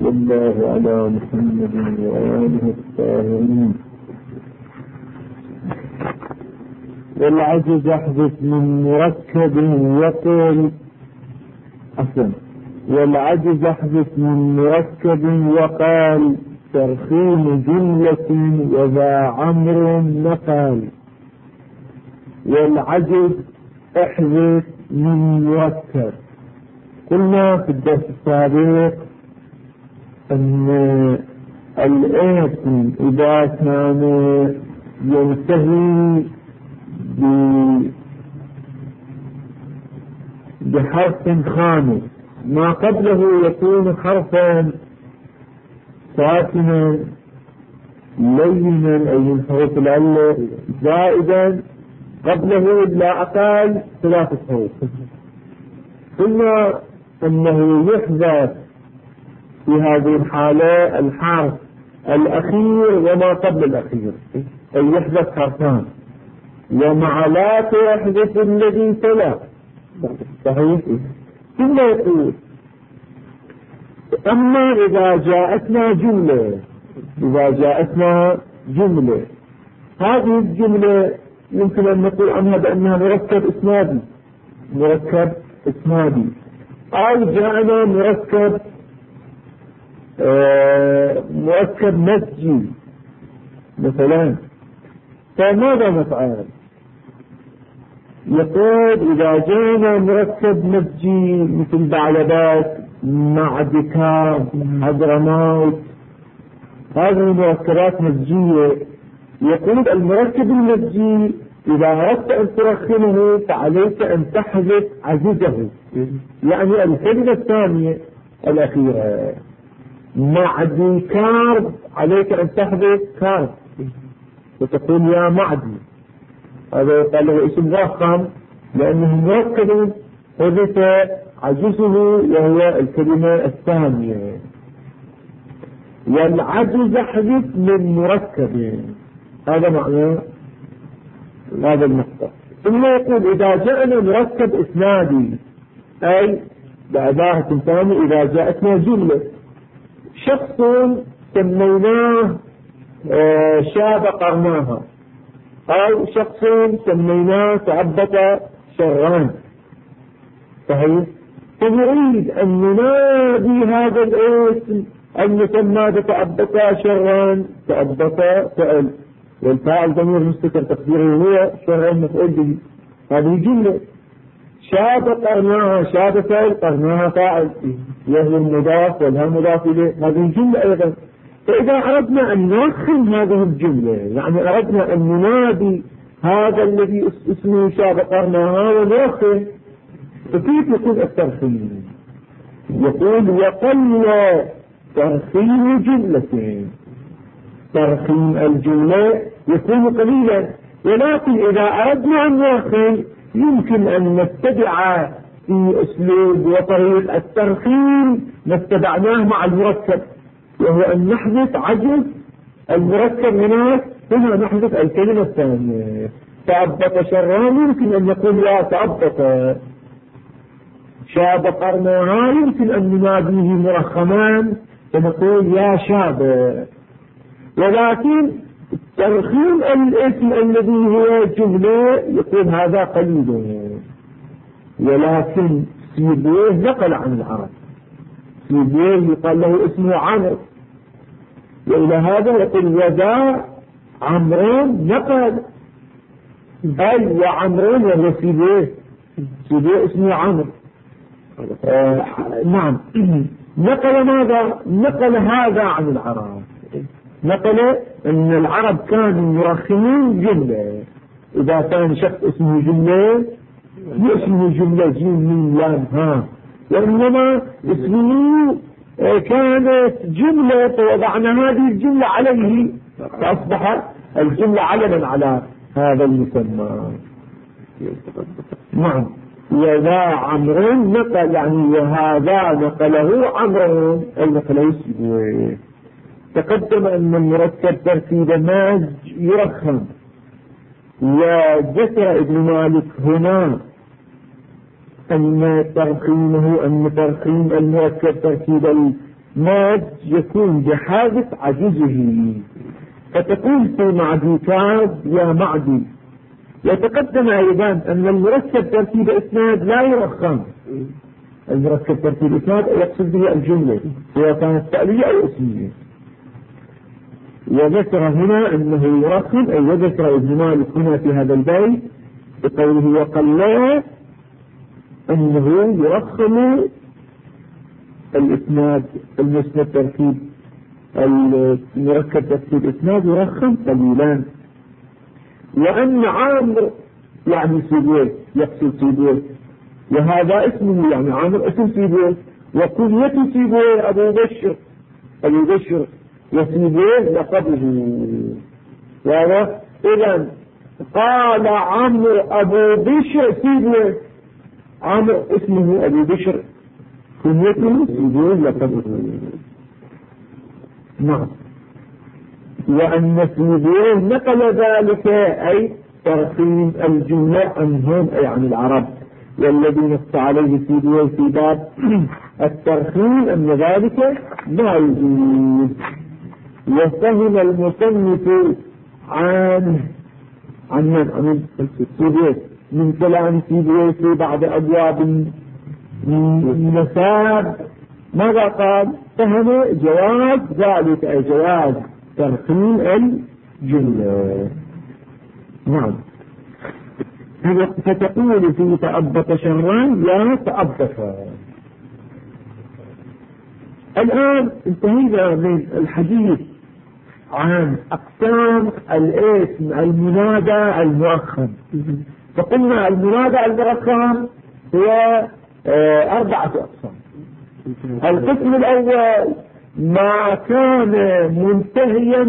وصلى الله على محمد وآله الطاهرين. والعجز يحدث من مركب يقول أصلا، والعجز يحدث من مركب وقال ترخيم جملة وذا عمر نقال. والعجز احدث من مركب. قلنا في الدرس السابق أن الاسم إذا كان ينتهي بحرف خامس ما قبله يكون حرفا ساكنا لينا أي من حروف العلة زائدا قبله لا أقل 3 حروف. قلنا أنه يحذف في هذه الحالة الحرف الأخير وما قبل الأخير، أي يحذف حرفان، ومع لا تحذف الذي تلا. صحيح؟ ثم يقول أما إذا جاءتنا جملة، هذه الجملة يمكن أن نقول عنها بأنها مركب إسنادي، أو جاءنا مركب مسجي مثلا. فماذا نفعل؟ يقول إذا جاءنا مركب مسجي مثل بعلبات، معدكات، حضرموت، هذه مركبات مسجية. يقول المركب المسجي إذا أردت أن ترخمه فعليك أن تحذف عجزه، يعني الكلمة الثانية الأخيرة. معدي كارب عليك أن تحذف كارب وتقول يا معدي، هذا يقال له اسم ضخم لأنه مركب حذف عجزه وهو الكلمة الثانية. والعجز يحذف من مركب، هذا معنى هذا النقطة. ثم يقول إذا جاءنا مركب إسنادي، أي بعبارة ثانية إذا جاءتنا جملة، شخص سميناه شاب قرناها، أو شخص سميناه تعبت شران. صحيح؟ فنريد أن ننادي هذا الاسم المسمى تعبت شران، تعبت فعل، والفاعل ضمير مستتر تقديره هو شران مفعول به. هذه جملة. شاب قرناها، شاب فعل، قرناها فاعل، وهو المضاف والها مضاف إليه، هذه جملة أيضا. فإذا أردنا أن نرخم هذه الجملة، يعني أردنا أن ننادي هذا الذي اسمه شاب قرناها ونرخم، فكيف يكون الترخيم؟ يقول وقل ترخيم جملة، ترخيم الجملة يكون قليلا، ولكن إذا أردنا أن نرخم يمكن أن نتبع في أسلوب وطريق الترخيم نتبعناه مع المركب، وهو أن نحذف عجز المركب هنا نحذف الكلمة الثانية. تعبط شران يمكن أن نقول يا تعبط. شاب قرناها يمكن أن نناديه مرخمان فنقول يا شاب. ولكن ترخيم الاسم الذي هو جملة يكون هذا قليل. ولكن سيبويه نقل عن العرب، سيبويه يقال له اسمه عمرو، وإلى هذا يقول وذا عمرون نقل، بل وعمرون وهو سيبويه اسمه عمرو. نعم. نقل ماذا؟ نقل هذا عن العرب، نقل أن العرب كانوا يرخمون جملة. إذا كان شخص اسمه جملة اسمه جملة جيم من لام ها، وإنما اسمه كانت جملة فوضعنا هذه الجملة عليه فأصبح الجملة علما على هذا المسمى. نعم. وذا عمرو نقل، يعني وهذا نقله عمرو أي نقله سيبويه. تقدم أن المركب تركيب ماج يرخم، وذكر ابن مالك هنا أن ترخيم المركب تركيب الإسناد يكون بحادث عجزه، فتكون في معدوكات يا معدي. يتقدم أيضا أن المركب ترتيب إسناد لا يرخم. المركب ترتيب إسناد يقصد به الجملة سواء كانت فعلية أو اسمية. وذكر هنا أنه يرخم، أي وذكر ابن مالك هنا في هذا البيت بقوله وقال أنه يرخم الإسناد المسند ترتيب المركب ترتيب إسناد يرخم قليلا. وأن عامر يعني سيبويه يقصد سيبويه، وهذا اسمه يعني عامر اسم سيبويه، وكنيته سيبويه أبو بشر وسيبويه لقبه. إذا قال عمرو أبو بشر سيبويه، عمرو اسمه أبو بشر كنيته سيبويه لقبه. نعم. وأن سيبويه نقل ذلك أي ترخيم الجملة عنهم أي عن العرب، والذي نص عليه سيبويه في باب الترخيم أن ذلك لا يجوز. وفهم المصنف عن سيبويه من كلام سيبويه في بعض أبواب النساب. ماذا قال؟ فهم جواز ذلك أي جواز ترخيم الجملة. نعم. فتقول في تأبط شهران لا تأبط. الآن انتهينا من الحديث عن أقسام الاسم المنادى المؤخر. فقلنا المنادى المؤخر هو 4 أقسام. القسم الأول ما كان منتهيا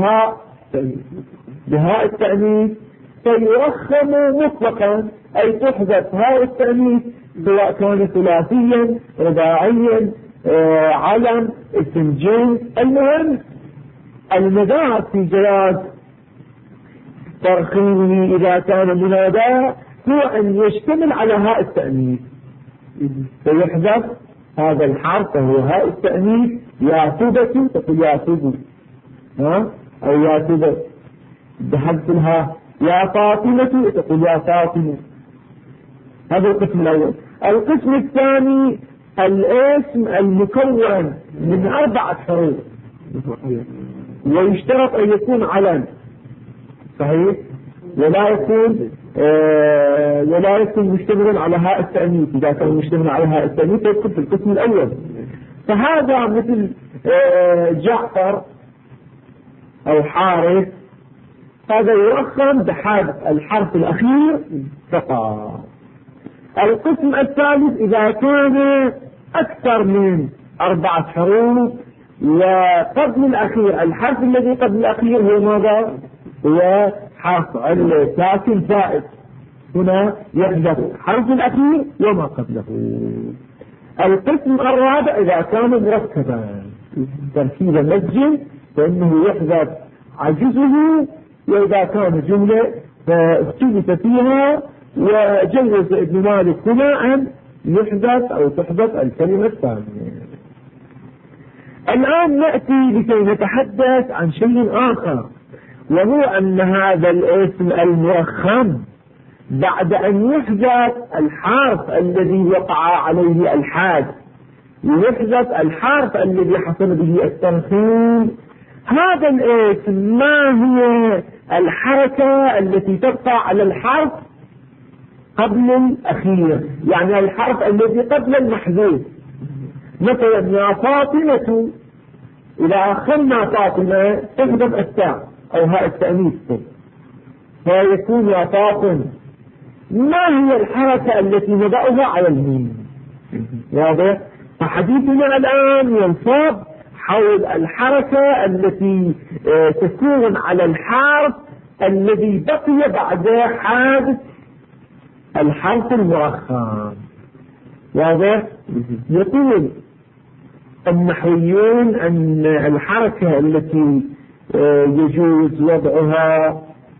بهاء التأنيث فيرخم مطلقا، أي تحذف هاء التأنيث سواء كان ثلاثيا رباعيا علم اسم جنس. المهم المدار في جواز ترخيمه إذا كان منادى هو أن يشتمل على هاء التأنيث، فيحذف هذا الحرف وهو هاء التأنيث. يا تبة تقول يا تبة، أو يا تبة بحذف الهاء. يا فاطمة تقول يا فاطمة. هذا القسم الأول. القسم الثاني الاسم المكون من 4 حروف، ويشترط أن يكون علم صحيح، ولا يكون مشتملا على هاء التأنيث. إذا كان مشتملا على هاء التأنيث يدخل في القسم الأول. فهذا مثل جعفر أو حارث، هذا يرخم بحذف الحرف الأخير فقط. القسم الثالث إذا كان أكثر من 4 حروف وقبل الأخير الحرف الذي قبل الأخير هو ماذا؟ هو حرف الساكن زائد، هنا يحذف حرف الأخير وما قبله. القسم الرابع إذا كان مركبا تركيب مسجد فإنه يحذف عجزه، وإذا كان جملة فاختلف فيها، وجوز ابن مالك هنا أن يحذف أو تحذف الكلمة الثانية. الآن نأتي لكي نتحدث عن شيء آخر، وهو أن هذا الاسم المرخم بعد أن يحذف الحرف الذي وقع عليه الحاد، يحذف الحرف الذي حصل به الترخيم، هذا الاسم ما هي الحركة التي تقع على الحرف قبل الأخير؟ يعني الحرف الذي قبل المحذوف. مثلا يا فاطمة، إذا أخذنا فاطمة تحذف التاء أو هاء التأنيث فيكون يا فاطمة. ما هي الحركة التي نضعها على الميم؟ واضح؟ فحديثنا الآن ينصب حول الحركة التي تكون على الحرف الذي بقي بعد حادث الحرف المرخم. واضح؟ يقول النحويون أن الحركة التي يجوز وضعها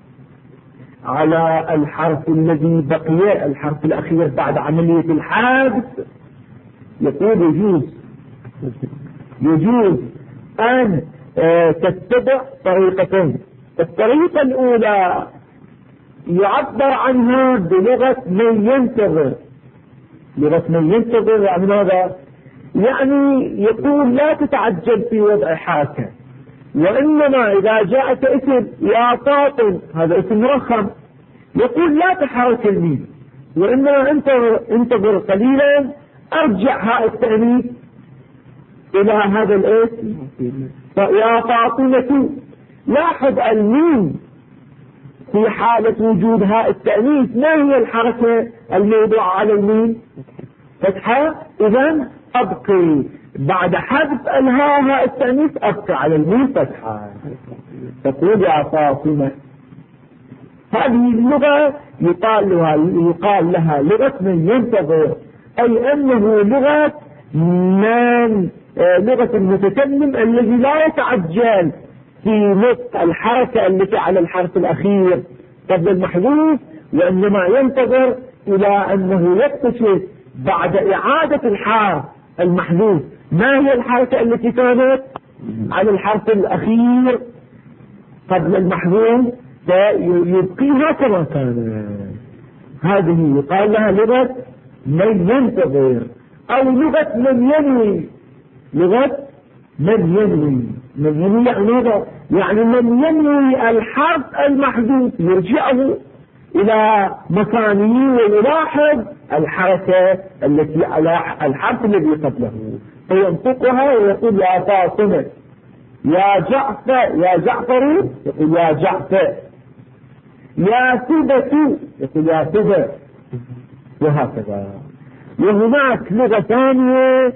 على الحرف الذي بقي الحرف الأخير بعد عملية الحادث، يقول يجوز يجوز أن تتبع طريقتين. الطريقة الأولى يعبر عنها بلغة من ينتظر. لغة من ينتظر يعني ماذا؟ يعني يقول لا تتعجل في وضع حاكم، وإنما إذا جاءت اسم يا فاطم هذا اسم مرخم، يقول لا تحرك الميم، وإنما انتظر قليلا أرجع هاء التأنيث إلى هذا الاسم يا فاطمة. لاحظ الميم في حالة وجود هاء التأنيث ما هي الحركة الموضوعة على الميم؟ فتحة. إذن أبقي بعد حذف الهاء هاء التأنيث أبقي على الميم فتحة، تقول يا فاطمة. هذه اللغة يقال لها لغة من ينتظر، أي أنه لغة المتكلم الذي لا يتعجل في نطق الحركة التي على الحرف الأخير قبل المحذوف، وإنما ينتظر إلى أنه يكتشف بعد إعادة الحرف المحذوف ما هي الحركة التي كانت على الحرف الأخير قبل المحذوف فيبقيها كما كان. هذه يقال لها لغة من ينتظر أو لغة من ينوي. لغة من ينوي. من ينوي يعني ماذا؟ يعني من ينوي الحرف المحذوف يرجعه إلى مكانه ويلاحظ الحركة التي على الحرف الذي قبله فينطقها ويقول يا فاطمة. يا جعفر، يا جعفر يقول يا جعفر. يا ثبت يقول يا ثبت، وهكذا. وهناك لغة ثانية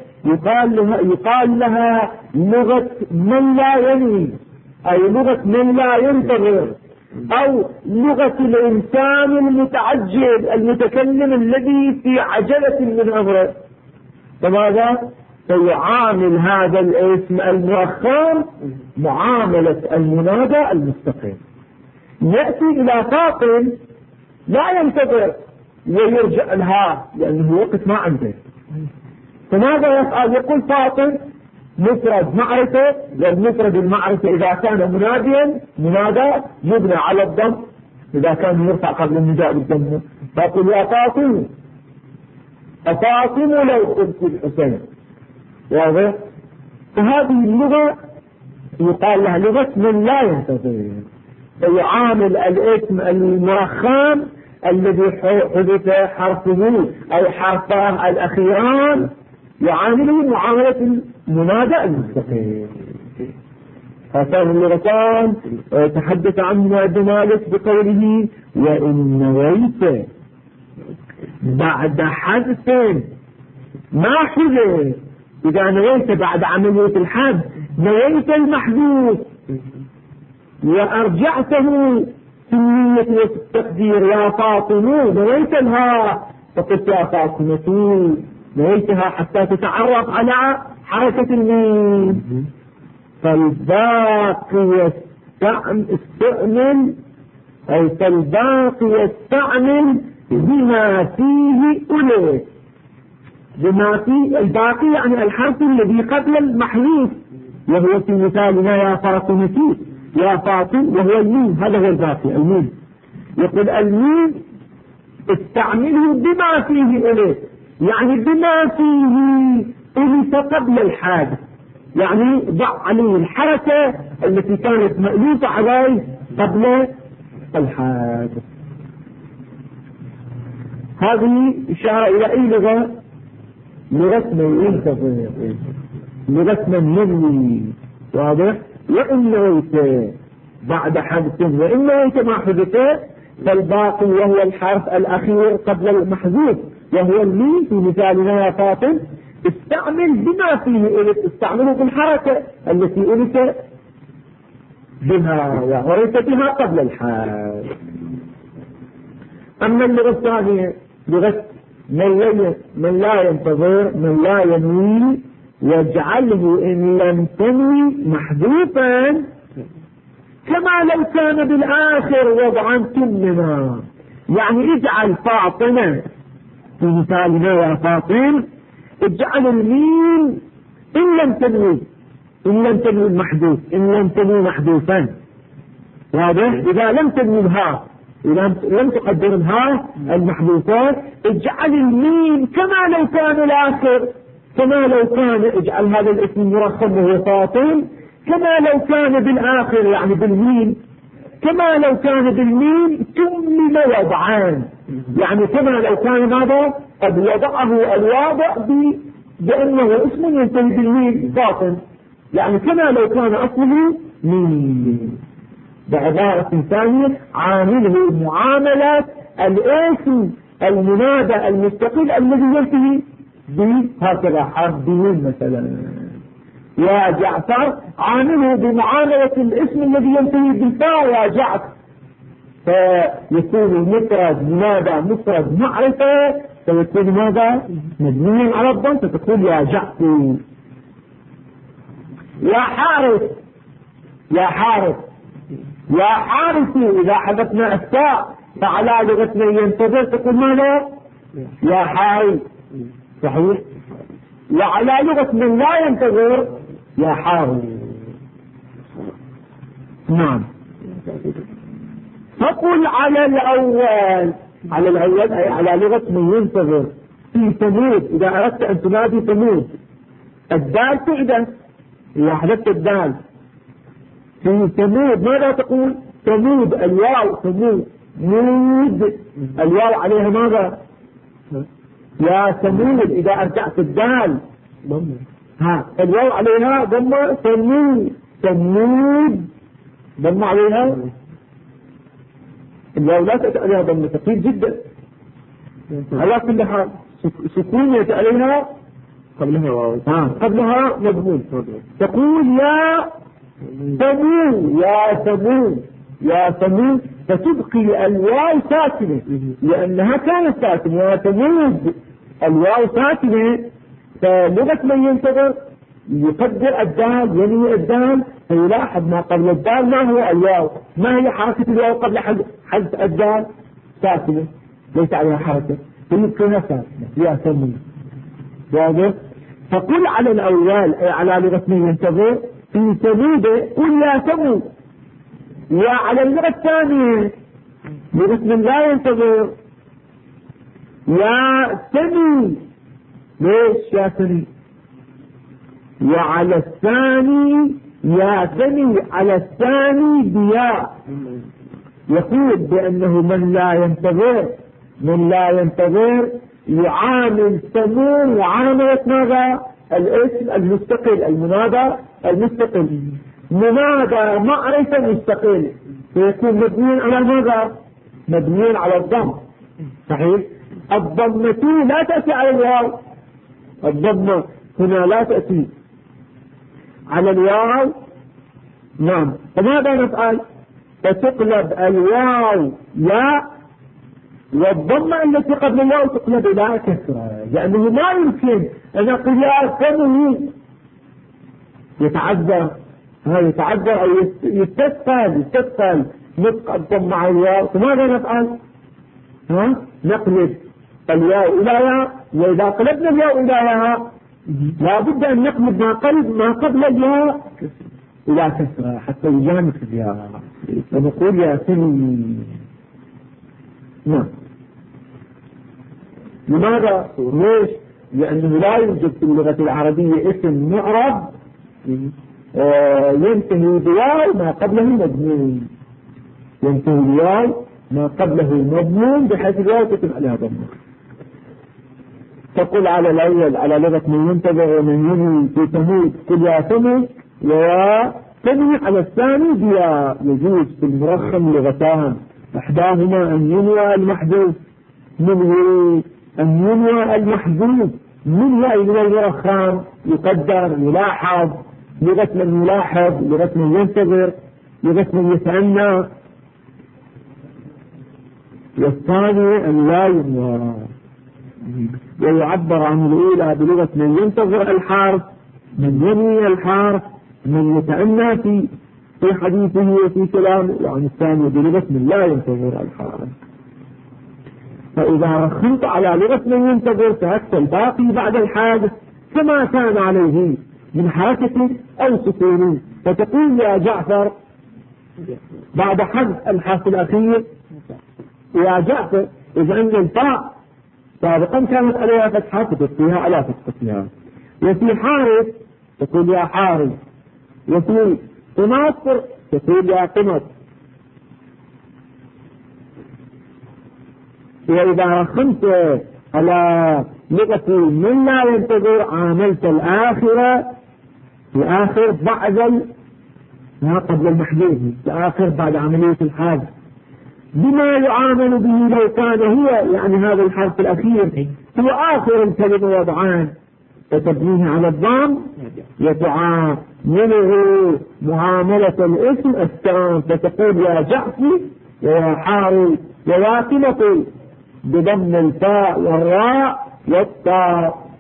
يقال لها لغة من لا ينوي، أي لغة من لا ينتظر، أو لغة الإنسان المتعجل المتكلم الذي في عجلة من أمره. فماذا؟ فيعامل هذا الاسم المؤخر معاملة المنادى المستقيم. يأتي إلى فاطم لا ينتظر ويرجع لها لأنه وقت ما عنده، فماذا يفعل؟ يقول فاطم مفرد معرفة، لأن مفرد المعرفة إذا كان مناديا منادى يبنى على الضم إذا كان يرفع قبل النداء بالضم. فقل يا فاطم أفاطم لو خذت الحسين. واضح؟ فهذه اللغة يقال لها لغة من لا ينتظر، فيعامل الاسم المرخم الذي حدث حرفه أو حرفاه الأخيران يعامله معاملة المنادى المستقيم. هاتان اللغتان تحدث عنهما ابن مالك بقوله وإن نويت بعد حذف ما حذف. إذا نويت بعد عملية الحذف نويت المحذوف وأرجعته في النية والتقدير يا فاطمة نويت لها فقلت يا فاطمة نويتها حتى تتعرف على حركة الميم. فالباقي يستعمل بما فيه أولئك. بما فيه الباقي يعني الحرف الذي قبل المحذوف، وهو في مثالنا يا فاطمة يا فاطم وهو الميم، هذا هو الباقي الميم. يقول الميم استعمله بما فيه أولئك، يعني بما فيه ألف قبل الحادث، يعني ضع عليه الحركة التي كانت مألوفة عليه قبل الحادث. هذه إشارة إلى أي لغة؟ لغة من ينتظر، لغة من ينوي. واضح؟ وإن نويت بعد حدث وإن نويت ما حدث فالباقي وهو الحرف الأخير قبل المحذوف وهو الميم في مثالنا يا فاطم استعمل بما فيه ألف، استعمله بالحركة التي ألف بها وعرف بها قبل الحال. أما اللغة الثانية لغة من لا ينتظر من لا ينوي واجعله إن لم تنوي محذوفا كما لو كان بالآخر وضعا تمنا. يعني اجعل فاطمة في مثالنا يا فاطم اجعل الميم إن لم تنوي المحذوف، إن لم تنوي محذوفا، واضح؟ إذا لم تنوي الها، إذا لم تقدر الها المحذوفات، اجعل الميم كما لو كان الآخر، كما لو كان اجعل هذا الاسم مرخم وهو فاصل كما لو كان بالآخر، يعني بالميم، كما لو كان بالميم تمم وضعان، يعني كما لو كان ماذا قد وضعه الواضع بأنه اسم ينتهي بالميم باطن، يعني كما لو كان أصله ميم. بعبارة ثانية عامله معاملة الاسم المنادى المستقل الذي ينتهي بهكذا حرف بميم مثلا. يا جعفر عامله بمعاملة الاسم الذي ينتهي بالفاء يا جعفر، فيكون المفرد منادى مفرد معرفة، فيكون ماذا مبني على الضم، فتقول يا جعفر. يا حارث، يا حارث، يا حارث، إذا حذفنا التاء فعلى لغتنا ينتظر تقول ماذا يا حارث، صحيح؟ وعلى لغة من لا ينتظر يا حارث. نعم. فقل على الأول، على الأول أي على لغة من ينتظر في ثمود، إذا أردت أن تنادي ثمود الدال تحدث، إذا حدثت الدال في ثمود ماذا تقول؟ ثمود الواو، ثمود مود الواو عليها ماذا؟ يا ثمود. إذا أرجعت الدال ها الواو عليها ضمة، ثمود، ثمود ضمة عليها، الواو لا تأتي عليها ضمة ثقيل جدا على كل حال، سكون يأتي عليها قبلها واو، قبلها مضمون، تقول يا ثمود، يا ثمود، يا ثمود، فتبقي الواو ساكنة لأنها كانت ساكنة، يا ثمود الواو ساكنة، فلغة من ينتظر يقدر الدال، ينوي الدال، فيلاحظ ما قبل الدال ما هو الواو، ما هي حركة الواو قبل حذف الدال؟ ساكنة ليس عليها حركة، فيبقيها ساكنة يا ثمود. واضح؟ فقل على الأول على لغة من ينتظر في ثمود قل يا ثمود، وعلى اللغة الثانية لغة من لا ينتظر يا ثمي، ليش يا ثمي؟ وعلى الثاني يا ثمي، على الثاني بياء، يقول بأنه من لا ينتظر، من لا ينتظر يعامل ثمود معاملة ماذا؟ الاسم المستقل، المنادى المستقل، منادى معرفة مستقل، فيكون مبني على ماذا؟ مبني على الضم، صحيح؟ الضمة لا تأتي على الواو، الضمة هنا لا تأتي على الواو. نعم. فماذا نفعل؟ فتقلب الواو يا، والضمة التي قبل الواو تقلب إلى كسرة، لأنه ما يمكن أن أقول يا ثمود، يتعذر، هذا يتعذر أو يستثقل نطق الضم مع الواو، فماذا نفعل؟ نقلب الواو إلى ياء، وإذا قلبنا الواو إلى ياء لا بد أن نقلب ما قبل الياء إلى كسرة حتى يجانس الياء، فنقول يا ثمود. نعم. لماذا؟ ليش؟ لأنه لا يوجد في اللغة العربية اسم معرب ينتهي بواو ما قبله مضمون، ينتهي بواو ما قبله مضمون بحيث الواو تكون عليها ضمة. تقول على الأول على لغة من ينتظر ومن ينهي في ثمود قل يا ثمود، ويا ثمود على الثاني بياء. يجوز في المرخم لغتان، إحداهما أن ينوى المحذوف، منه أن ينوى المحذوف من لا ينوى المرخم، يقدر يلاحظ، لغة من يلاحظ، لغة من ينتظر، لغة من يتأنى. والثاني أن لا ينوى، ويعبر عن الأولى بلغة من ينتظر الحرف، من ينوي الحرف، من يتأنى في حديثه وفي كلامه، وعن الثاني بلغة من لا ينتظر الحرف. فإذا رخمت على لغة من ينتظر تركت الباقي بعد الحادث كما كان عليه من حركة أو سكون، فتقول يا جعفر بعد حذف الحرف الأخير يا جعفر، إذا أن الفاء سابقا كانت عليها فتحة فتبقيها على فتحتها. وفي حارث تقول يا حارث، وفي قماطر تقول يا قمط. وإذا رخمت على لغة من لا ينتظر عاملت الآخرة الآخر بعد ما قبل المحدود، الآخر بعد عملية الحاجة بما يعامل به لو كان هو، يعني هذا الحرف الأخير هو آخر الكلمة وضعان، فتبنيه على الضم يتعامله معاملة الاسم التام، فتقول يا جعفر ويا حارث ويا قمط بضم الفاء والراء والطاء.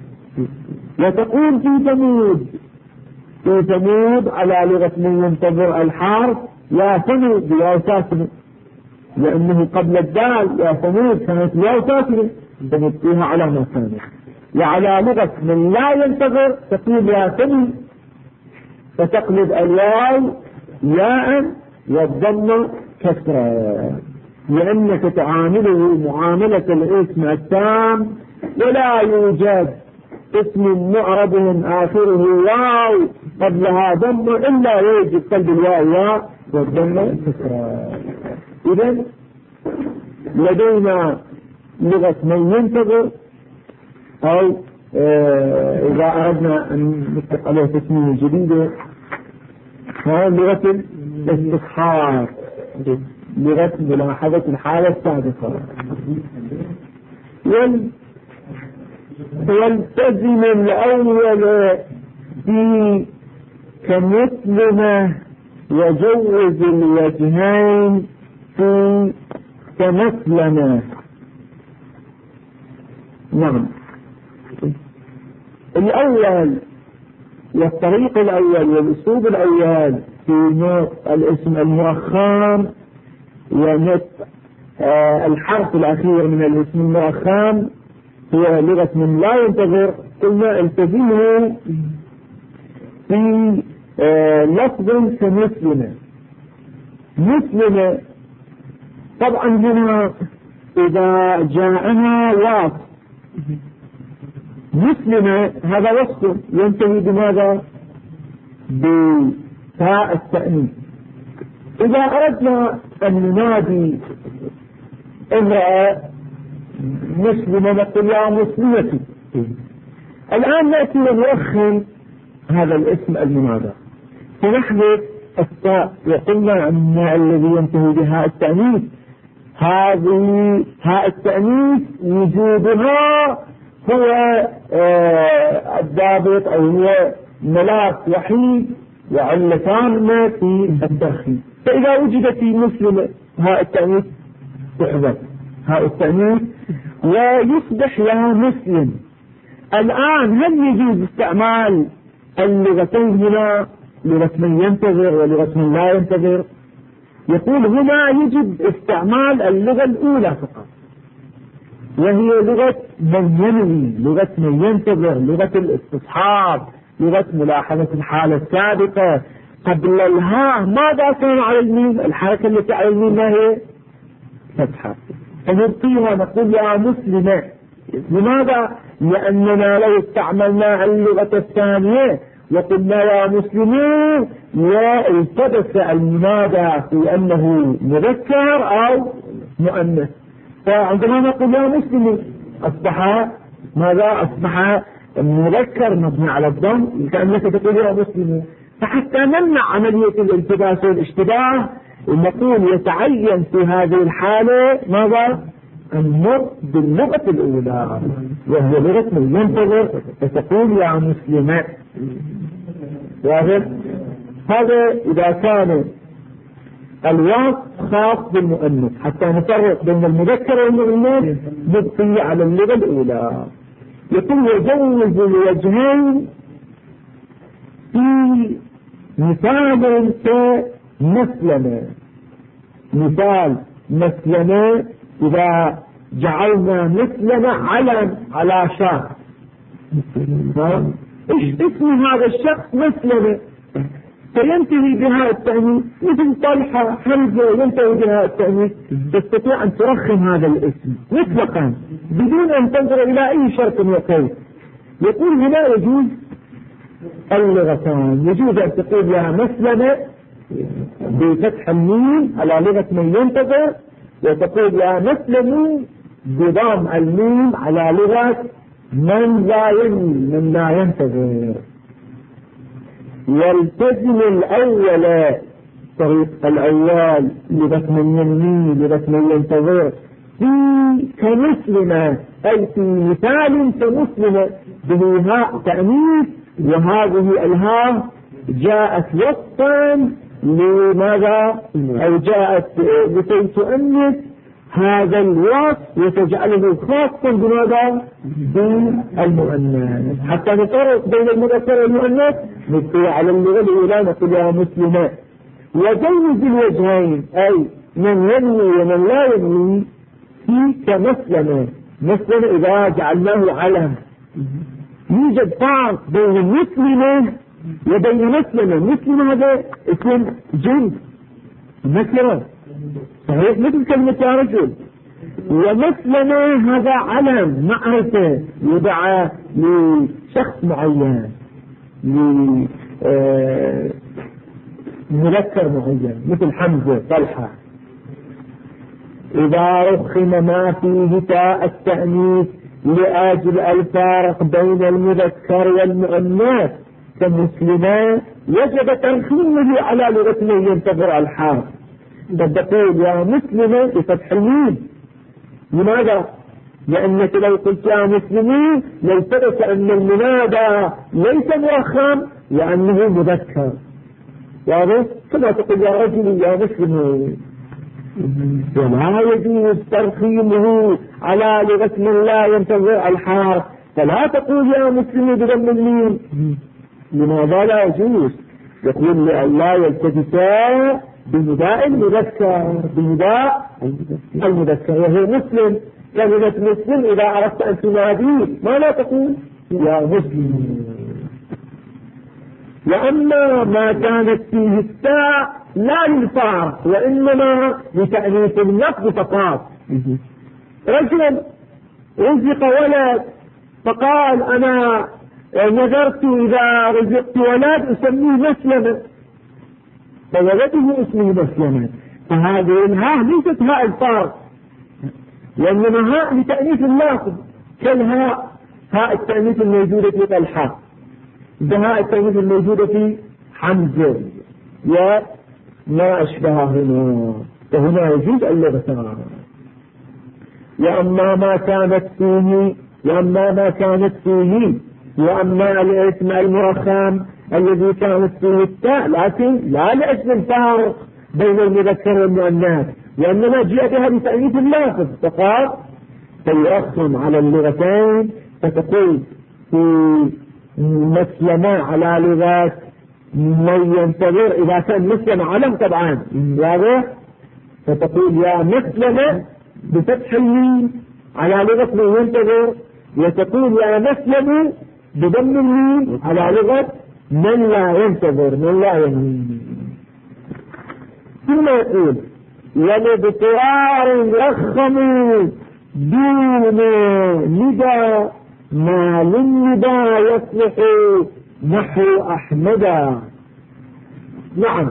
وتقول في ثمود على لغة من ينتظر الحرف يا ثمود يا ساكنة، لأنه قبل الدال يا ثمود كانت يا ساكنة تبقيها على مكانه. وعلى لغة من لا ينتظر تقول يا ثمود، فتقلب الواو ياء والضم كسرا، لأنك تعامله معاملة الاسم التام، ولا يوجد اسم معرب آخره واو قبلها ضم إلا يوجد قلب الواو والضم كسرا. إذن لدينا لغة من ينتظر، أو إذا أردنا أن نطلق عليه تسمية جديدة هو لغة الاستصحاب، لغة ملاحظة الحالة السابقة. والتزم الأول في كمثلنا وجوز الوجهين في كمثلنا. نعم، الأول والطريق الأول والأسلوب الأول في نطق الاسم المرخم ونطق الحرف الأخير من الاسم المرخم هو لغة من لا ينتظر. قلنا التزمه في لفظ كمثلنا. مثلنا طبعا هنا إذا جاءنا واو مثلنا هذا وصف ينتهي بماذا؟ بتاء التأنيث. إذا أردنا أن ننادي امرأة مسلمة نقول يا مسلمتي. الآن نأتي ونرخم هذا الاسم المنادى فنحذف التاء، وقلنا أن الذي ينتهي بها التأنيث هذه هاء التأنيث وجودها هو الضابط أو هو ملاك وحيد وعلة تامة في الترخيم. فإذا وجد في مسلم هاء التأنيث تحذف هاء التأنيث ويصبح لها مسلم. الآن هل يجوز استعمال اللغتين هنا، لغة من ينتظر ولغة من لا ينتظر؟ يقول هنا يجب استعمال اللغة الأولى فقط، وهي لغة من ينوي، لغة من ينتظر، لغة الاستصحاب، لغة ملاحظة الحالة السابقة. قبل الهاء ماذا كان على الميم؟ الحركة التي على الميم ما هي؟ فتحة. فنبقيها نقول يا مسلمة. لماذا؟ لأننا لو استعملنا اللغة الثانية وقلنا يا مسلمين والتبس المنادى في أنه مذكر أو مؤنث، فعندما نقول يا مسلمين أصبح ماذا؟ أصبح مذكر مبني على الضم كأنك تقول يا مسلمين. فحتى نمنع عملية الالتباس والاشتباه نقول يتعين في هذه الحالة ماذا؟ النطق باللغة الأولى وهي لغة من ينتظر، فتقول يا مسلمة. واضح؟ هذا إذا كان الواو خاص بالمؤنث حتى نفرق بين المذكر والمؤنث نبقي على اللغة الأولى. يقول يجوز الوجهين في مثال كمثلنا. مثال مثلنا إذا جعلنا مثلنا على شاء اسم هذا الشخص مسلمة، فينتهي بها التأنيث، مثل طلحة حمزة ينتهي بها التأنيث، تستطيع أن ترخم هذا الاسم مطلقا بدون أن تنظر إلى أي شرط وقيد. يقول هنا يجوز اللغتان، يجوز أن تقول لها مسلمة بفتح الميم على لغة من ينتظر، وتقول لها مسلم بضم الميم على لغة من لا ينتظر. يلتزم الأول طريق الأول لغة من ينمي لغة من ينتظر في كمسلمة، أي في مثال كمسلمة به هاء تأنيث، وهذه الهاء جاءت وقتا لماذا؟ أو جاءت لكي تؤنث هذا الوصف وتجعله خاصا بماذا؟ بالمؤنث، حتى نفرق بين المذكر والمؤنث. نقول على اللغة الأولى نقول يا مسلمات. وجوز الوجهين، أي من ينوي ومن لا ينوي في كمسلمة. مسلمة إذا جعلناه علم، يوجد فرق بين مسلمة وبين مسلمة. مسلمة هذا اسم جنس مسلمة صحيح مثل كلمة يا رجل، ومسلمة هذا علم معرفة يدعى لشخص معين، لمذكر معين مثل حمزة طلحة. إذا رخم ما فيه تاء التأنيث لأجل الفارق بين المذكر والمؤنث كمسلمة وجب ترخيمه على لغة من ينتظر الحال. تقول يا مسلمة بفتح الميم. لماذا؟ لأنك لو قلت يا مسلمين لو ثبت أن المنادى ليس مرخم لأنه مذكر، واضح؟ كما تقول يا رجل يا مسلم، ولا يجوز ترخيمه على لغة من لا ينتظر الحال، فلا تقول يا مسلم بضم الميم. لماذا لا يجوز؟ يقول لا يلتفتا بنداء المذكر، بنداء المذكر وهو مسلم. كلمة مسلم إذا أردت أن تناديه ما لا تقول يا مسلم. وأما ما كانت فيه التاء لا للفارق وإنما لتأنيث اللفظ فقط. رجل رزق ولد فقال أنا نذرت إذا رزقت ولد أسميه مسلمة، فولده اسمه مسلمة، فهذه الهاء ليست هاء الفارق وإنما هاء لتأنيث اللفظ، كالهاء هاء التأنيث الموجودة في طلحة، بهاء التأنيث الموجودة في حمزة وما أشبههما، فهنا يجوز اللغتان. وأما ما كانت فيه وأما الاسم المرخم الذي كانت فيه التاء، لكن لا لأجل الفارق بين المذكر والمؤنث وإنما جاء بها بتأنيث اللافظ فقط، فيرخم على اللغتين، فتقول في مسلمة على لغة من ينتظر إذا كان مسلمة علم طبعا واضح، فتقول يا مسلمة بفتح الميم على لغة من ينتظر، وتقول يا مسلمة بضم الميم على لغة من لا ينتظر من لا ينوي. ثم يقول ولبطرار رخموا دون ندى ما للندى يصلح نحو أحمدا. نعم،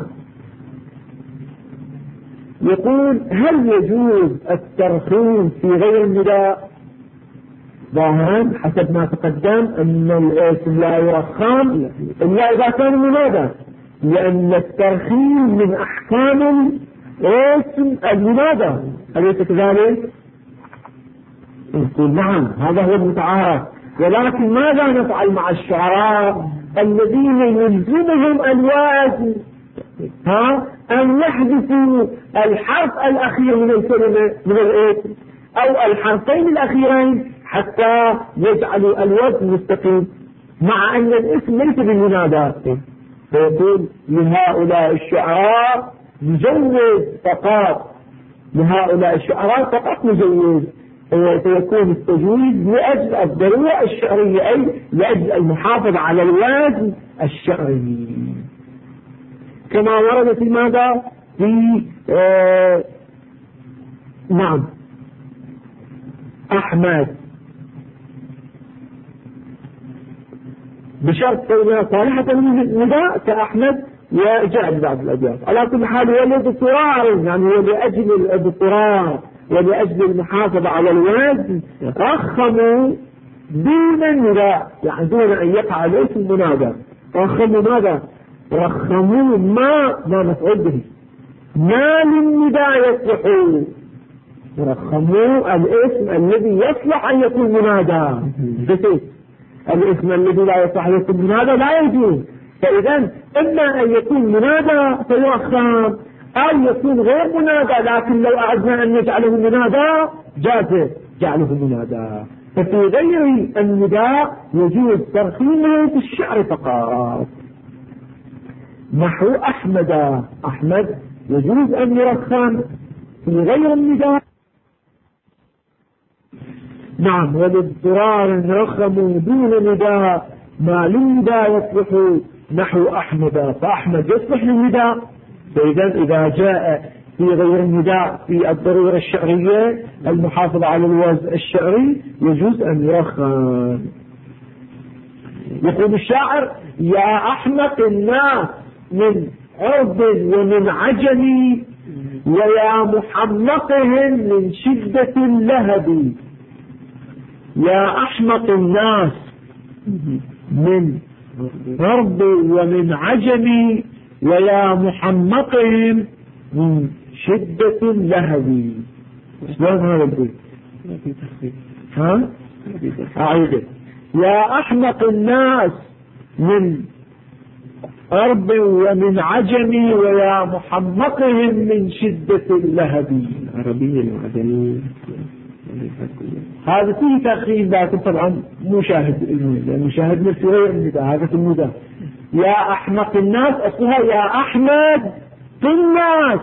يقول هل يجوز الترخيم في غير النداء؟ ظاهرا حسب ما تقدم أن الاسم لا يرخم إلا إذا كان منادى، لأن الترخيم من أحكام الاسم المنادى، أليس كذلك؟ يقول نعم هذا هو المتعارف، ولكن ماذا نفعل مع الشعراء الذين يلزمهم الوازن أن يحذفوا الحرف الأخير من الكلمة من الاسم أو الحرفين الأخيرين حتى يجعلوا الوزن مستقيم مع أن الاسم ليس بالمنادى؟ فيقول لهؤلاء الشعراء نجوز فقط، لهؤلاء الشعراء فقط نجوز، سيكون التجويز لأجل الضرورة الشرعية، أي لأجل المحافظة على الوزن الشرعي، كما ورد في ماذا؟ في نعم أحمد، بشرط كونها صالحة للنداء كأحمد وجاء ببعض الأبيات. على كل حال هو الاضطرار، يعني هو لأجل الاضطرار ولأجل المحافظة على الوزن رخموا دون النداء، يعني دون أن يقع عليه المنادى. رخموا ماذا؟ رخموا ما مفعول به، ما للنداء يصلح، رخموا الاسم الذي يصلح أن يكون منادى. الاسم الذي لا يصلح أن يكون منادى لا يجوز. فإذا إما أن يكون منادى فيرخم، أو يكون غير منادى، لكن لو أردنا أن نجعله منادى جاز جعله منادى. ففي غير النداء يجوز ترخيمه في الشعر فقط. نحو أحمد، أحمد يجوز أن يرخم في غير النداء. نعم، وللضرار رخموا دون نداء ما للنداء يصلح نحو أحمد، فأحمد يصلح للنداء. فإذا إذا جاء في غير النداء في الضرورة الشعرية المحافظة على الوزن الشعري يجوز أن يرخم. يقول الشاعر: يا أحمق الناس من عرب ومن عجم، ويا محمقهم من شدة اللهب. يا أحمق الناس من عرب ومن عجم، ويا محمقهم من شدة اللهب. شلون هذا البيت؟ ها؟ أعيده: يا أحمق الناس من عرب ومن عجم، ويا محمقهم من شدة اللهب. عربي وعجمي هذا فيه تأخير، لكن طبعا مشاهد المشاهد في غير النداء، هذا في النداء. يا أحمق الناس أصلها يا أحمد في الناس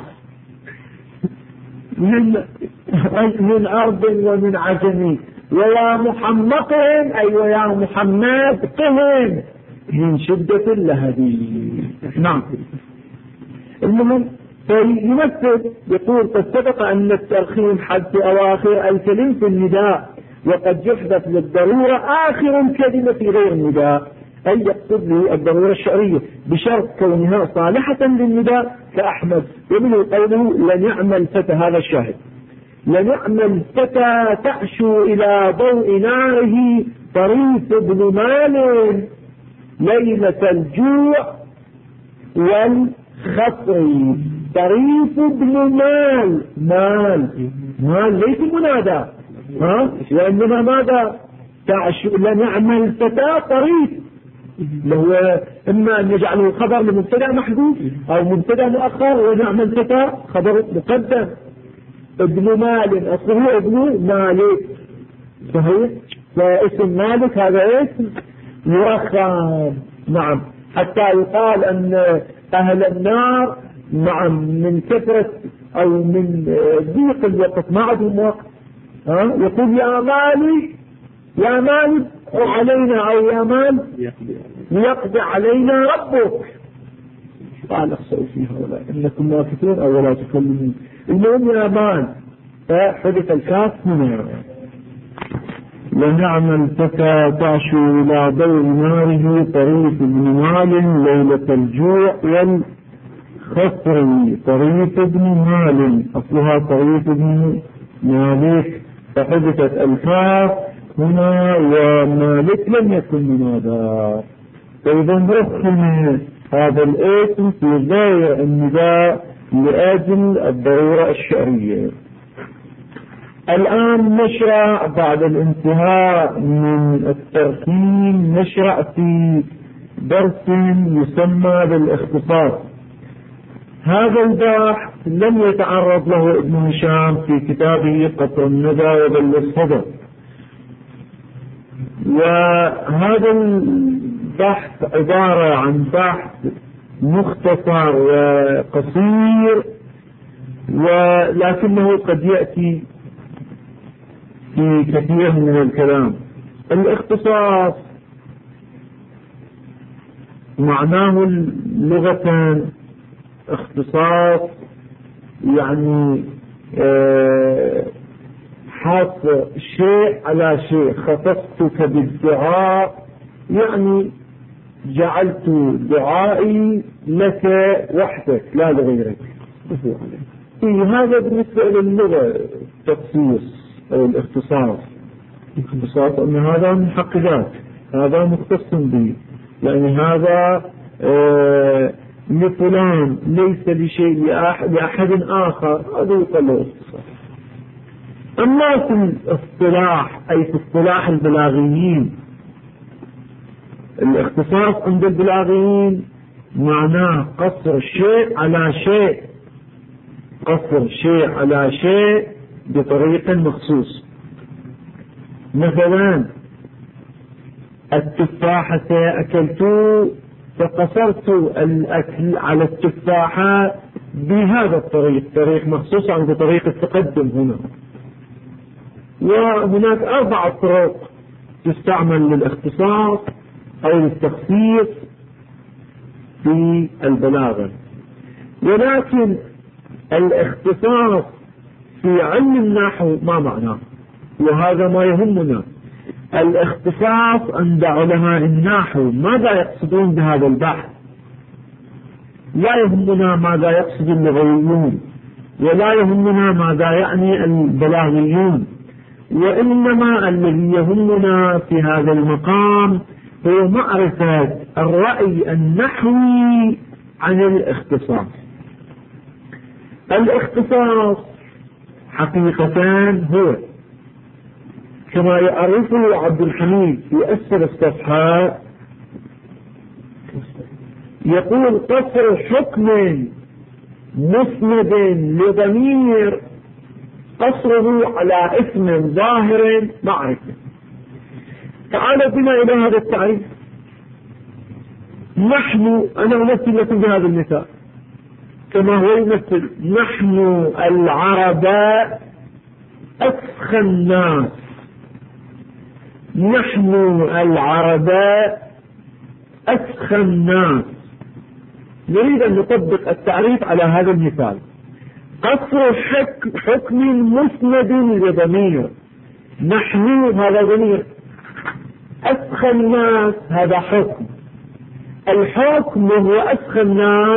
من أرض ومن عجم، ويا محمقهم أي ويا محمد قهم من شدة اللهب. نعم. المهم فيمثل، يقول: قد سبق أن الترخيم حذف أواخر الكلم في النداء، وقد يحذف للضرورة آخر الكلمة في غير النداء، أي يقصد له الضرورة الشعرية بشرط كونها صالحة للنداء كأحمد. ومنه قوله: لنعم الفتى، هذا الشاهد: لنعم الفتى تعشو إلى ضوء ناره طريف ابن مال ليلة الجوع والخصر. طريف ابن مال ليس منادى، وإنما ماذا؟ تعشو. لنعم الفتى طريف، هو إما أن يجعله خبر لمبتدأ محذوف أو مبتدأ مؤخر، ونعم الفتى خبر مقدم. ابن مال أصله ابن مالك، صحيح؟ فاسم مالك هذا اسم يرخم. نعم، حتى يقال أن أهل النار نعم من كثرة أو من ضيق الوقت ما عندهم وقت، يقول: يا مالي يا مال علينا، أو يا مال ليقضي علينا ربك. قال: اخسئوا فيها ولا إنكم ماكثون أو لا تكلمون. المهم يا مال، فحدث الكاف هنا. لنعم الفتى تعشو إلى ضوء ناره طريف ابن مال ليلة الجوع والخصر. طريف ابن مال أصلها طريف ابن مالك، فحدثت الكاف هنا، ومالك لم يكن من هذا. فإذا رخم هذا الاسم في غير النداء لأجل الضرورة الشعرية. الآن نشرع بعد الانتهاء من الترخيم، نشرع في درس يسمى بالاختصاص. هذا البحث لم يتعرض له ابن هشام في كتابه قطر الندى وبل الصدر، وهذا البحث عبارة عن بحث مختصر وقصير، ولكنه قد يأتي في كثير من الكلام. الاختصاص معناه لغة اختصاص يعني حاط شيء على شيء، خصصتك بالدعاء يعني جعلت دعائي لك وحدك لا لغيرك. هذا بالنسبة للغة التخصيص أو الاختصاص. الاختصاص أن هذا من حق ذاك، هذا مختص به، يعني هذا لفلان ليس لشيء لأحد آخر، هذا يقال له اختصاص. أما في الاصطلاح أي في اصطلاح البلاغيين، الاختصاص عند البلاغيين معناه قصر الشيء على شيء، قصر شيء على شيء بطريق مخصوص. مثلا التفاحة أكلت فقصرت الأكل على التفاحة بهذا الطريق، طريق مخصوص عن طريق التقدم هنا. وهناك 4 طرق تستعمل للاختصاص أو للتخصيص في البلاغة. ولكن الاختصاص في علم النحو ما معناه، وهذا ما يهمنا. الاختصاص عند علماء النحو ماذا يقصدون بهذا البحث؟ لا يهمنا ماذا يقصد اللغويون، ولا يهمنا ماذا يعني البلاغيون، وإنما الذي يهمنا في هذا المقام هو معرفة الرأي النحوي عن الاختصاص. الاختصاص حقيقة هو كما يعرفه عبد الحميد في أسفل الصفحة، يقول قصر حكم مسند لضمير قصره على اسم ظاهر معرفة. تعال بنا إلى هذا التعريف. نحن، أنا أمثل لكم بهذا المثال كما هو يمثل. نحن العرب أسخى الناس، نحن العرب أسخى الناس. نريد أن نطبق التعريف على هذا المثال. قصر حكم مسند لضمير، نحن هذا ضمير، أسخى الناس هذا حكم. الحكم هو أسخى الناس،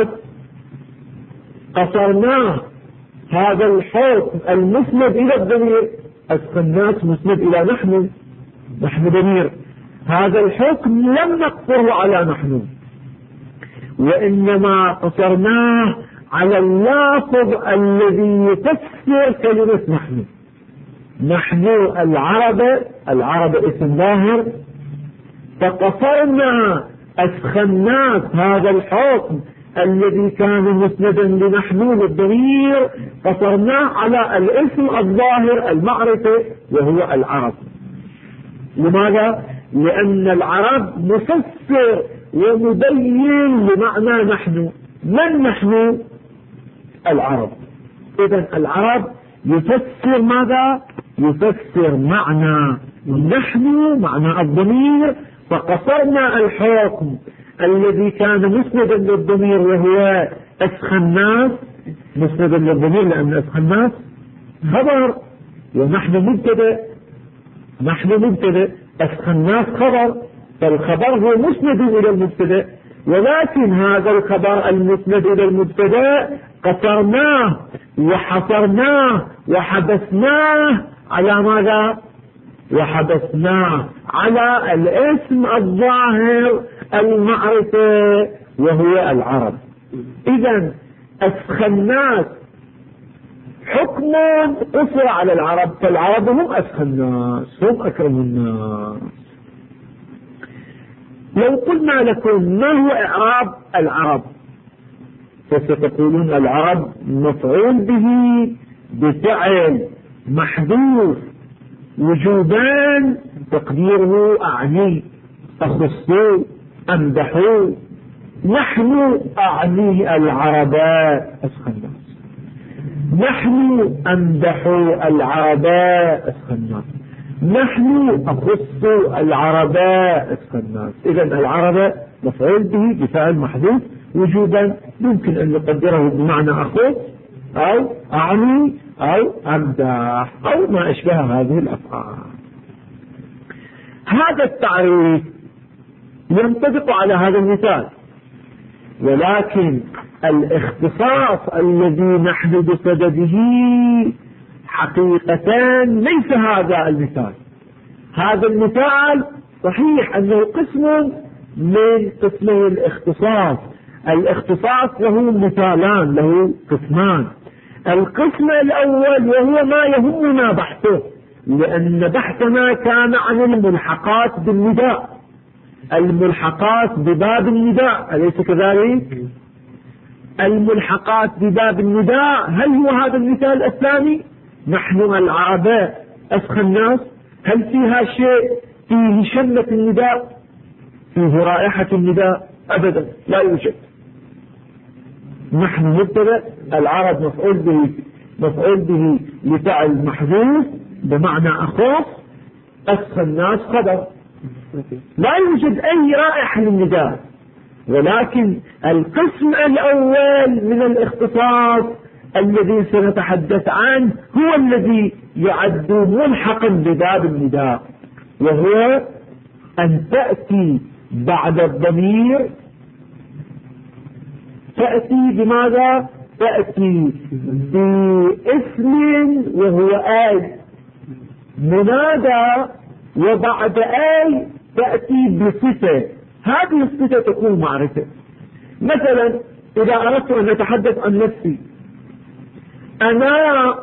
قصرناه هذا الحكم المسند إلى الضمير. أسخى الناس مسند إلى نحن، نحن ضمير. هذا الحكم لم نقصره على نحن، وإنما قصرناه على اللافظ الذي يفسر كلمة نحن. نحن العرب، العرب اسم ظاهر، فقصرنا أسخى الناس هذا الحكم الذي كان مسندا لنحن للضمير، قصرناه على الاسم الظاهر المعرفة وهو العرب. لماذا؟ لأن العرب مفسر ومبين لمعنى نحن. من نحن؟ العرب. إذن العرب يفسر ماذا؟ يفسر معنى نحن، معنى الضمير، فقصرنا الحكم الذي كان مسندا للضمير وهو أسخى الناس، مسندا للضمير لأن أسخى الناس خبر ونحن مبتدأ، نحن مبتدأ، أسخى الناس خبر، فالخبر هو مسند إلى المبتدأ. ولكن هذا الخبر المسند إلى المبتدأ قصرناه وحصرناه وحبسناه على ماذا؟ وحبسناه على الاسم الظاهر المعرفة وهو العرب. إذن أسخى الناس حكم قصر على العرب، فالعرب هم أسخى الناس، هم أكرم الناس. لو قلنا لكم ما هو إعراب العرب فستقولون العرب مفعول به بفعل محذوف وجوبان تقديره أعني، أخصوا، أمدحوا. نحن أعني العرباء أسخى الناس، نحن أمدح العرباء أسخى الناس. نحن أخص العرباء أسخى الناس. إذا العرباء مفعول به بفعل محذوف وجوبا، يمكن أن نقدره بمعنى أخص أو أعني أو أمدح أو ما أشبه هذه الأفعال. هذا التعريف ينطبق على هذا المثال، ولكن الاختصاص الذي نحن بصدده حقيقة ليس هذا المثال. هذا المثال صحيح أنه قسم من قسمي الاختصاص. الاختصاص له مثالان، له قسمان. القسم الأول وهو ما يهمنا بحثه، لأن بحثنا كان عن الملحقات بالنداء، الملحقات بباب النداء، أليس كذلك؟ الملحقات بباب النداء، هل هو هذا المثال الثاني؟ نحن العرباء أسخى الناس، هل فيها شيء فيه شمة النداء، فيه رائحة النداء؟ أبدا لا يوجد. نحن مبتدأ، العرب مفعول به لفعل محذوف بمعنى أخص، أسخى الناس خبر، لا يوجد أي رائحة للنداء. ولكن القسم الأول من الاختصاص الذي سنتحدث عنه هو الذي يعد ملحقا بباب النداء، وهو أن تأتي بعد الضمير، تأتي بماذا؟ تأتي باسم وهو آي منادى، وبعد آي تأتي بصفة، هذه الصفة تكون معرفة. مثلا إذا أردت أن أتحدث عن نفسي، أنا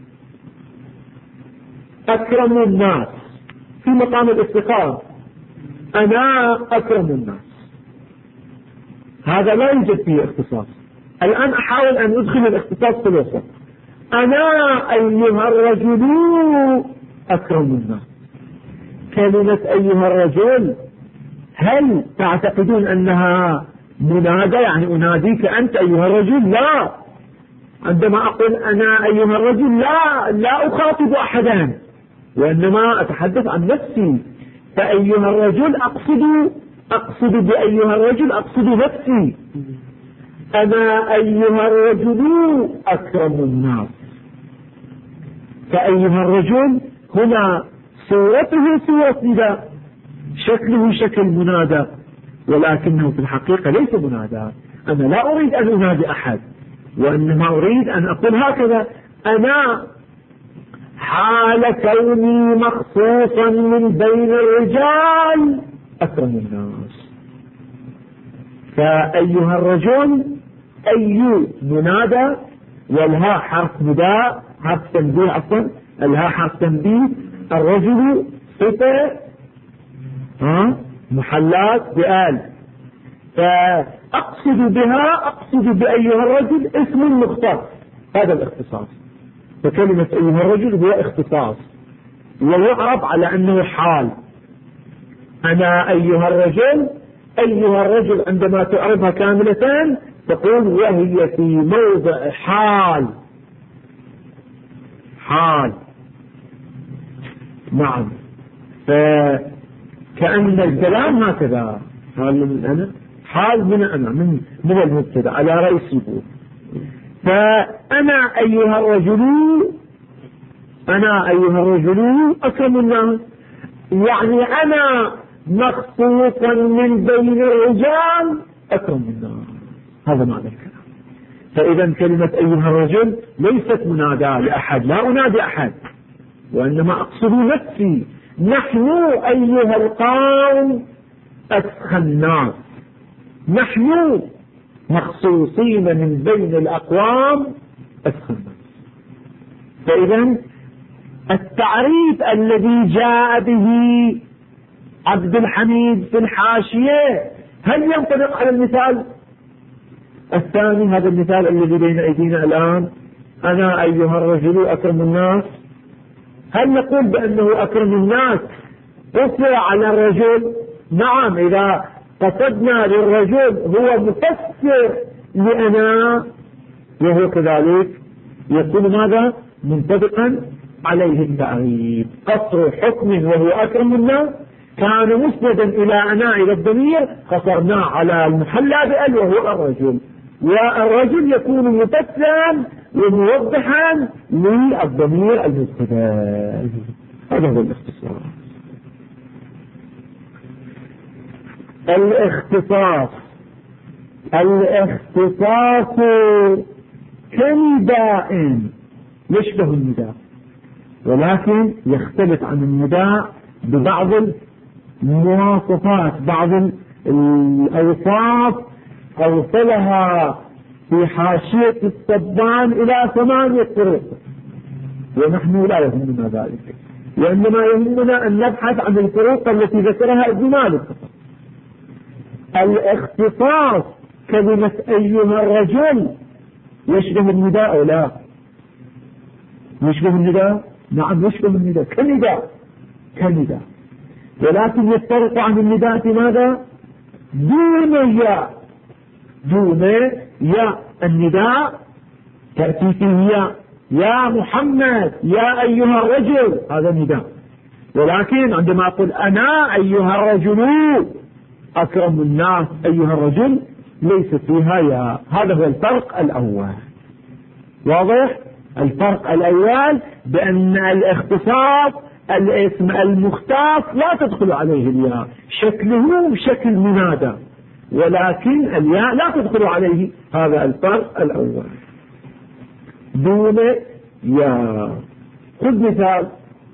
أكرم الناس في مقام الافتخار، أنا أكرم الناس، هذا لا يوجد فيه اختصاص. الآن أحاول أن أدخل الاختصاص في الوسط، أنا أيها الرجل أكرم الناس. كلمة أيها الرجل هل تعتقدون أنها منادى، يعني أناديك أنت أيها الرجل؟ لا. عندما أقول أنا أيها الرجل لا أخاطب أحدا، وإنما أتحدث عن نفسي. فأيها الرجل أقصد بأيها الرجل أقصد نفسي. أنا أيها الرجل أكرم الناس. فأيها الرجل هنا صورته صورة نداء، شكله شكل منادى، ولكنه في الحقيقة ليس منادى. أنا لا أريد أن أنادي أحد، وإنما أريد أن أقول هكذا: أنا حال كوني مخصوصا من بين الرجال أكرم الناس. فأيها الرجل أي منادى، والها حرف نداء، حرف تنبيه، عفوا الها حرف تنبيه، الرجل صفة محلات بآل، فأقصد بها، أقصد بأيها الرجل اسم مختص، هذا الاختصاص. فكلمة أيها الرجل هو اختصاص، ويعرب على أنه حال. أنا أيها الرجل، أيها الرجل عندما تعربها كاملة تقول وهي في موضع حال. حال، نعم. فكأن الكلام هكذا، حال من أنا، حال من أنا، من المبتدأ على رأس البول. فأنا أيها الرجل، أنا أيها الرجل أكرم الناس، يعني أنا مخصوصا من بين الرجال أكرم الناس، هذا معنى الكلام. فإذا كلمة أيها الرجل ليست منادى لأحد، لا أنادي أحد، وإنما أقصد نفسي. نحن أيها القوم أسخى الناس، نحن مخصوصين من بين الأقوام أسخى الناس. فإذا التعريف الذي جاء به عبد الحميد في الحاشية هل ينطبق على المثال الثاني، هذا المثال الذي بين أيدينا الآن؟ أنا أيها الرجل أكرم الناس، هل نقول بأنه أكرم الناس قصر على الرجل؟ نعم، إذا قصدنا للرجل هو مفسر لأنا، وهو كذلك يكون ماذا؟ منطبقا عليه التعريف. قصر حكم وهو أكرم الناس كان مسندا إلى أناء إلى الضمير قصرناه على المحلى بأل وهو الرجل، والرجل يكون مفسرا وموضحا للضمير المبتدأ. هذا هو الاختصار. الاختصاص كنداء يشبه النداء ولكن يختلف عن النداء ببعض المواصفات، بعض الأوصاف أوصلها في حاشية السبان إلى 8 طرق، ونحن لا يهمنا ذلك، وإنما يهمنا أن نبحث عن الطرق التي ذكرها ابن مالك. الاختصاص كلمة أيها الرجل يشبه النداء أو لا؟ يشبه النداء؟ نعم يشبه النداء كنداء، ولكن يفترق عن النداء في ماذا؟ دون ياء النداء تأتي فيه يا محمد يا أيها الرجل، هذا النداء. ولكن عندما أقول أنا أيها الرجل أكرم الناس أيها الرجل ليس فيها ياء. هذا هو الفرق الأول. واضح؟ الفرق الأول بأن الاختصاص الاسم المختص لا تدخل عليه الياء، شكله شكل منادى، ولكن الياء لا تدخل عليه. هذا الفرق الأول دون ياء. خذ مثال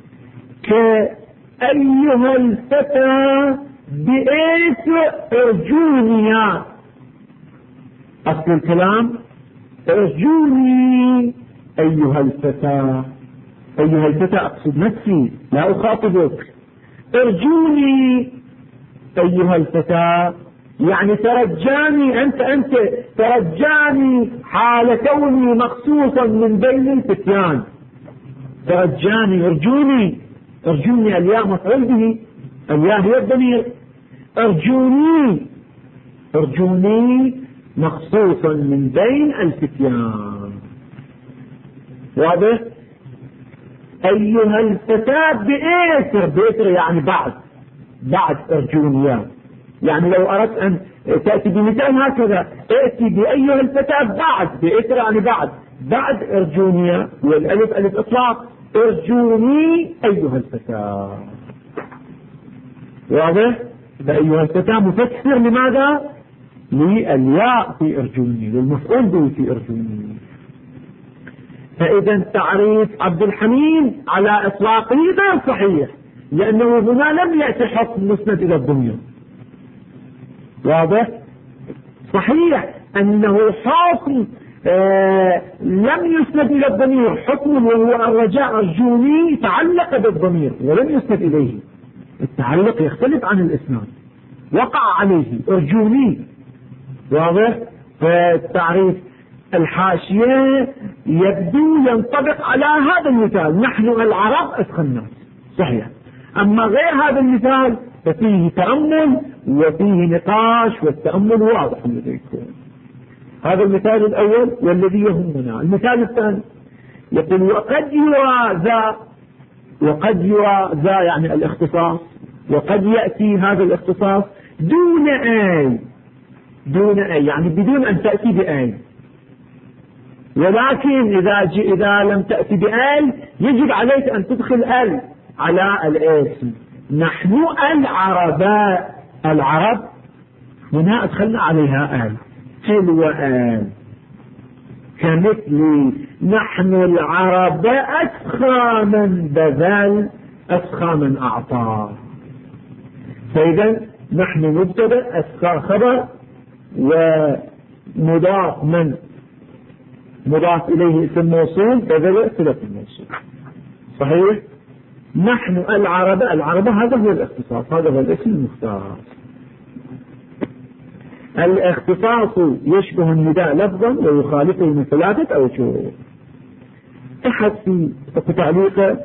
كأيها الفتى بئس ارجوني، أصل الكلام ارجوني أيها الفتى، أيها الفتى أقصد نفسي لا أخاطبك، ارجوني أيها الفتى يعني ترجاني، أنت ترجاني حال كوني مخصوصا من بين الفتيان، ترجاني ارجوني الياء مفعول به، الياء هي الضمير، ارجوني مخصوصا من بين الفتيان. واضح؟ أيها الفتاة بئسر يعني بعد ارجوني، يعني لو أردت أن تأتي بمثال هكذا ائتي بأيها الفتاة بعد بئسر يعني بعد ارجوني، والألف ألف إطلاق، ارجوني أيها الفتاة. واضح؟ فأيها الفتاة مفسر لماذا؟ للياء في ارجوني، للمفعول به في ارجوني. فإذا تعريف عبد الحميد على إطلاقه غير صحيح، لأنه هنا لم يأتي حكم مسند إلى الضمير. واضح؟ صحيح أنه حكم لم يسند إلى الضمير، حكم وهو الرجاء ارجوني تعلق بالضمير ولم يسند إليه، التعلق يختلف عن الإسناد، وقع عليه ارجوني. واضح؟ فالتعريف الحاشية يبدو ينطبق على هذا المثال، نحن العرب أسخى الناس، صحيح. أما غير هذا المثال ففيه تأمل وفيه نقاش، والتأمل واضح لديكم. هذا المثال الأول والذي يهمنا. المثال الثاني يقول وقد يرى ذا يعني الاختصاص، وقد يأتي هذا الاختصاص دون آي يعني بدون أن تأتي بآي، ولكن إذا لم تأتي بآل يجب عليك أن تدخل آل على الاسم. نحن العرب هنا أدخلنا عليها آل، تلو آل، كمثل نحن العرب أسخى من بذل أسخى من أعطى. فإذا نحن مبتدأ، أسخى خبر، ومضاف من مضاف إليه اسم موصول، بذل صلة الموصول. صحيح؟ نحن العرب هذا هو الاختصاص، هذا هو الاسم المختار. الاختصاص يشبه النداء لفظا ويخالفه من 3 أوجه. أحد في تعليقه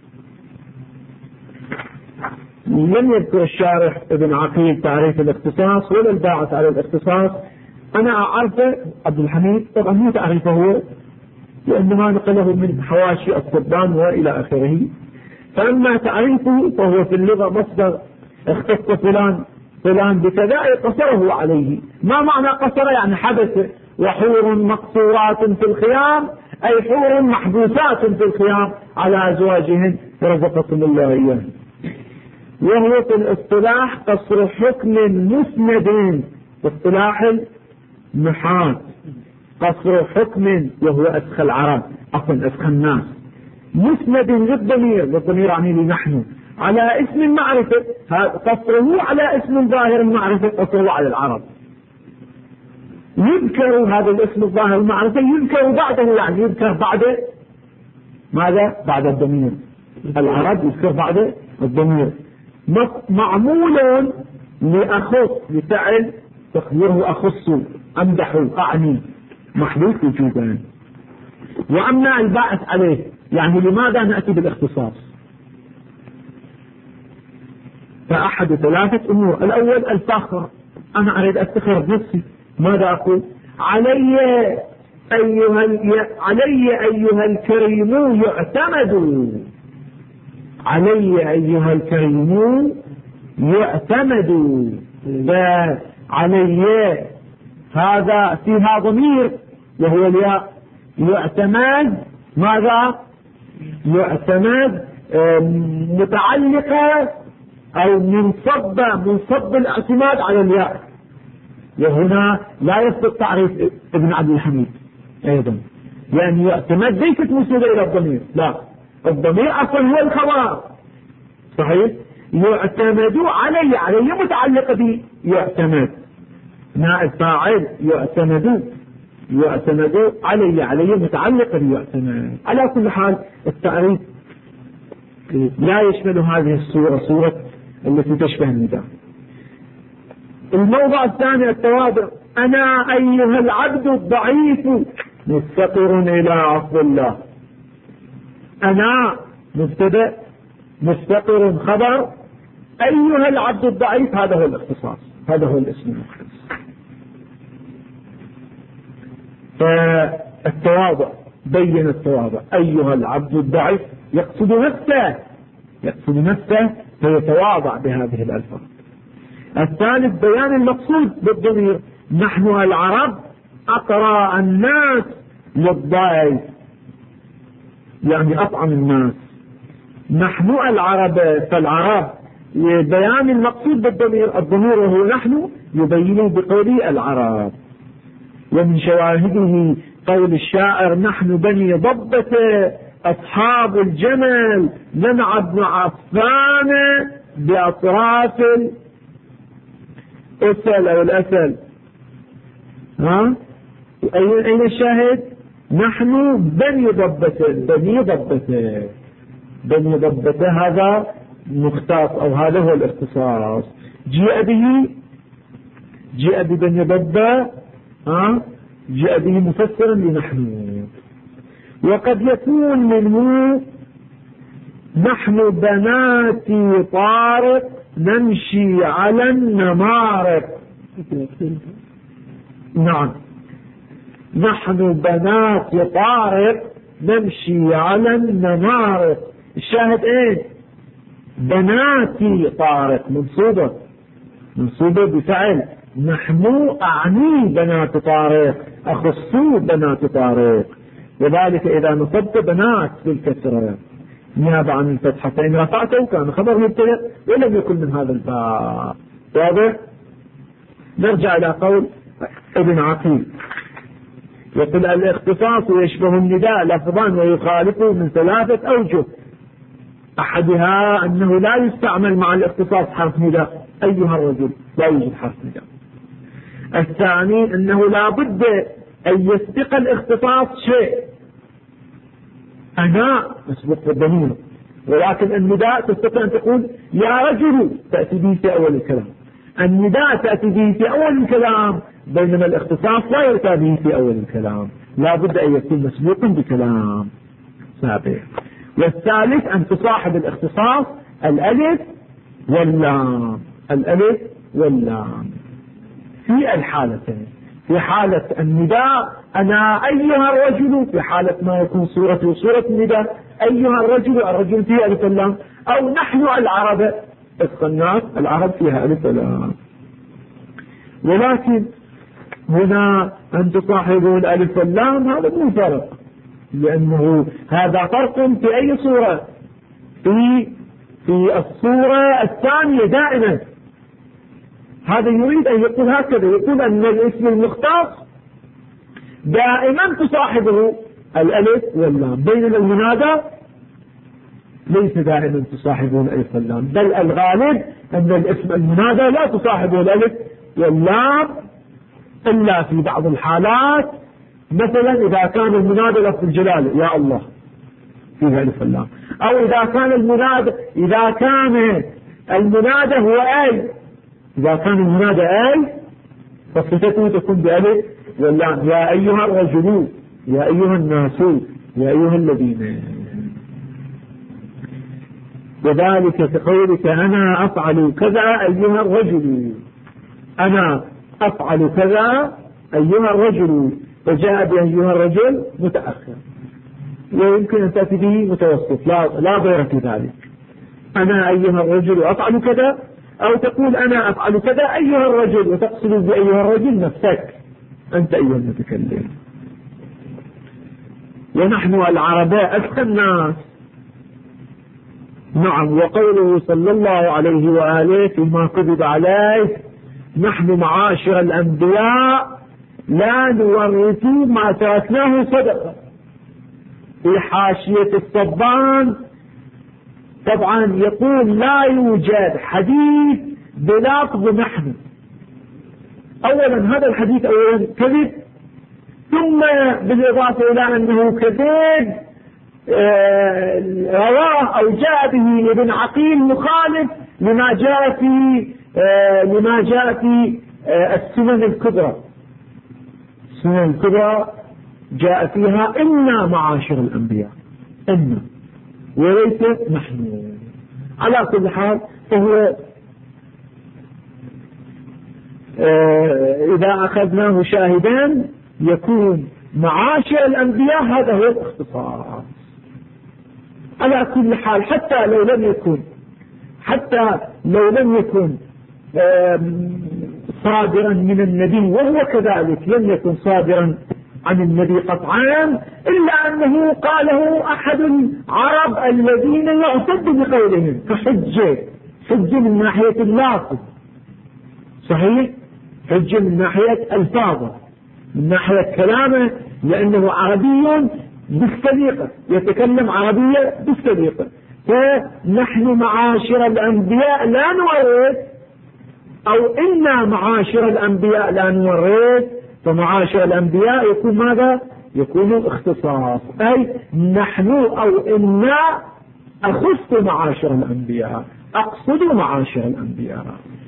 لم يذكر الشارح ابن عقيل تعريف الاختصاص ولا الباعث على الاختصاص. أنا أعرفه عبد الحميد طبعا هو تعريفه هو، وإنما نقله من حواشي الصبان وإلى آخره. فأما تعريفه فهو في اللغة مصدر اختص فلان بكذا قصره عليه. ما معنى قصر؟ يعني حبس. وحور مقصورات في الخيام أي حور محبوسات في الخيام على أزواجهن رزقكم الله إياه. وهو في الاصطلاح قصر حكم مسند، في اصطلاح النحاة قصر حكم، وهو أسخى العرب أصلا أسخى الناس، مسند للضمير يعني لنحن على اسم المعرفة، قصره على اسم ظاهر المعرفة، قصره على العرب. يذكر هذا الاسم الظاهر المعرفة يذكر بعده، يعني يذكر بعد ماذا؟ بعد الضمير. العرب يذكر بعد الضمير. معمول لأخص لفعل تقديره أخص، أمدح، أعني، محدود وجوبا. وأما الباعث عليه يعني لماذا نأتي بالاختصاص؟ فأحد ثلاثة أمور. الأول الفخر، أنا أريد أفتخر بنفسي. ماذا أقول؟ علي أيها الكريم يعتمد، علي أيها الكريم يعتمد. علي هذا فيها ضمير وهو الياء، يعتمد ماذا؟ يعتمد متعلقة أو منصب الاعتماد على الياء. وهنا لا يصدق تعريف ابن عبد الحميد أيضا، يعني يعتمد ليست مسندة إلى الضمير، لا، الضمير أصلا هو الخبر، صحيح؟ يعتمد علي متعلقة به يعتمد، نائب فاعل يعتمد علي متعلقة بيعتمد. على كل حال التعريف لا يشمل هذه الصورة، صورة التي تشبه النداء. الموضع الثاني التواضع. أنا أيها العبد الضعيف مفتقر إلى عفو الله. أنا مبتدأ، مفتقر خبر، أيها العبد الضعيف هذا هو الاختصاص، هذا هو الاسم المختص. فالتواضع بين التواضع، أيها العبد الضعيف يقصد نفسه فيتواضع بهذه الألفاظ. الثالث بيان المقصود بالضمير. نحن العرب أقرأ الناس للضعيف، يعني أطعم الناس. نحن العرب، فالعرب بيان المقصود بالضمير، الضمير وهو نحن يبين بقول العرب. ومن شواهده قول الشاعر نحن بني ضبة أصحاب الجمل منع بن عفان بأطراف الأسل أو الأسل. أين الشاهد؟ نحن بني ضبة هذا مختص أو هذا هو الاختصاص. جاء ببني ضبة، جاء به مفسرا لنحن. وقد يكون منه نحن بنات طارق نمشي على النمارق. نعم، نحن بنات طارق نمشي على النمارق. الشاهد ايه؟ بنات طارق منصوبة بفعل. نحن أعني بنات طارق، أخصوا بنات طارق، وذلك إذا نصبت بنات بالكسرة نيابة عن الفتحة، فإن رفعته كان خبر مبتدأ ولم يكن من هذا الباب. واضح؟ نرجع إلى قول ابن عقيل، يقول الاختصاص يشبه النداء لفظا ويخالفه من ثلاثة أوجه. أحدها أنه لا يستعمل مع الاختصاص حرف نداء، أيها الرجل، لا يوجد حرف نداء. الثاني أنه لا بد أن يسبق الاختصاص شيء، أنا مسبوق بالضمير، ولكن النداء تستطيع أن تقول يا رجل، تأتي به في أول الكلام، النداء تأتي به في أول الكلام، بينما الاختصاص لا يأتي به في أول الكلام، لا بد أن يكون مسبوقا بكلام سابق. والثالث أن تصاحب الاختصاص الألف واللام في الحالتين، في حالة النداء أنا أيها الرجل في حالة ما يكون صورته صورة النداء، أيها الرجل، الرجل فيها ألف اللام، أو نحن العرب، الناس العرب فيها ألف اللام. ولكن هنا أن تصاحبه الألف واللام هذا مو فرق، لأنه هذا فرق في أي صورة؟ في الصورة الثانية دائما. هذا يريد أن يقول هكذا، يقول أن الاسم المختص دائما تصاحبه الألف واللام، بينما المنادى ليس دائما تصاحبه الألف واللام، بل الغالب أن الاسم المنادى لا تصاحبه الألف واللام إلا في بعض الحالات، مثلا إذا كان المنادى لفظ الجلالة يا الله فيها ألف واللام، أو إذا كان المنادى هو أي، إذا كان المنادى أي فصفته تكون بألف واللام، يا أيها الرجل، يا أيها الناس، يا أيها الذين. وذلك كقولك أنا أفعل كذا أيها الرجل، أنا أفعل كذا أيها الرجل، وجاء بأيها الرجل متأخر، ويمكن أن تأتي به متوسط لا غير في ذلك. أنا أيها الرجل أفعل كذا، أو تقول أنا أفعل كذا أيها الرجل، وتقصد بأيها الرجل نفسك أنت أيها المتكلم. ونحن العرباء أذكى الناس. نعم، وقوله صلى الله عليه وآله فيما كتب عليه نحن معاشر الأنبياء لا نورث ما تركناه صدقة. في حاشية الصبان طبعا يقول لا يوجد حديث بلفظ نحن. أولا هذا الحديث أولا كذب، ثم بالإضافة إلى أنه كذب رواه أو جاء به ابن عقيل مخالف لما جاء في السنن الكبرى. السنن الكبرى جاء فيها إنا معاشر الأنبياء، إنا وليس نحن. على كل حال فهو إذا أخذناه شاهدان يكون معاشر الأنبياء، هذا هو الاختصاص. على كل حال حتى لو لم يكن صادرا من النبي، وهو كذلك لم يكن صادرا عن النبي قطعا، إلا أنه قاله أحد العرب الذين يعتد بقولهم حجة من ناحية اللافظ، صحيح، حجة من ناحية الفاظه، من ناحية كلامه، لأنه عربي بالسليقة، يتكلم عربية بالسليقة. فنحن معاشر الأنبياء لا نورث، أو إنا معاشر الأنبياء لا نورث، فمعاشر الأنبياء يكون ماذا؟ يكون اختصاص، أي نحن أو إنا أخص معاشر الأنبياء، أقصد معاشر الأنبياء،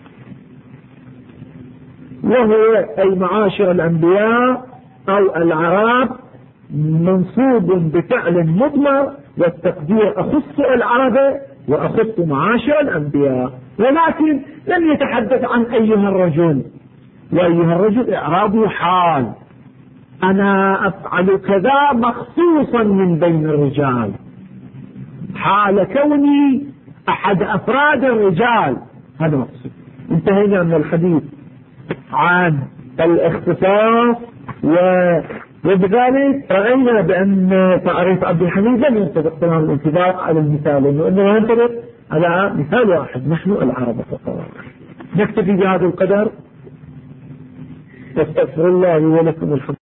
وهو أي معاشر الأنبياء أو العرب منصوب بفعل مضمر، والتقدير أخص العرب وأخص معاشر الأنبياء. ولكن لم يتحدث عن أيها الرجل، وأيها الرجل إعرابه حال، أنا أفعل كذا مخصوصا من بين الرجال، حال كوني أحد أفراد الرجال، هذا مقصود. انتهينا من الحديث عن الاختصاص، وبذلك رأينا بأن تعريف عبد الحميد لم ينطبق تمام الانطباق على المثال، لأنه ينطبق على مثال واحد، نحن العرب فقط. نكتفي بهذا القدر، واستغفر الله لي ولكم الحمد.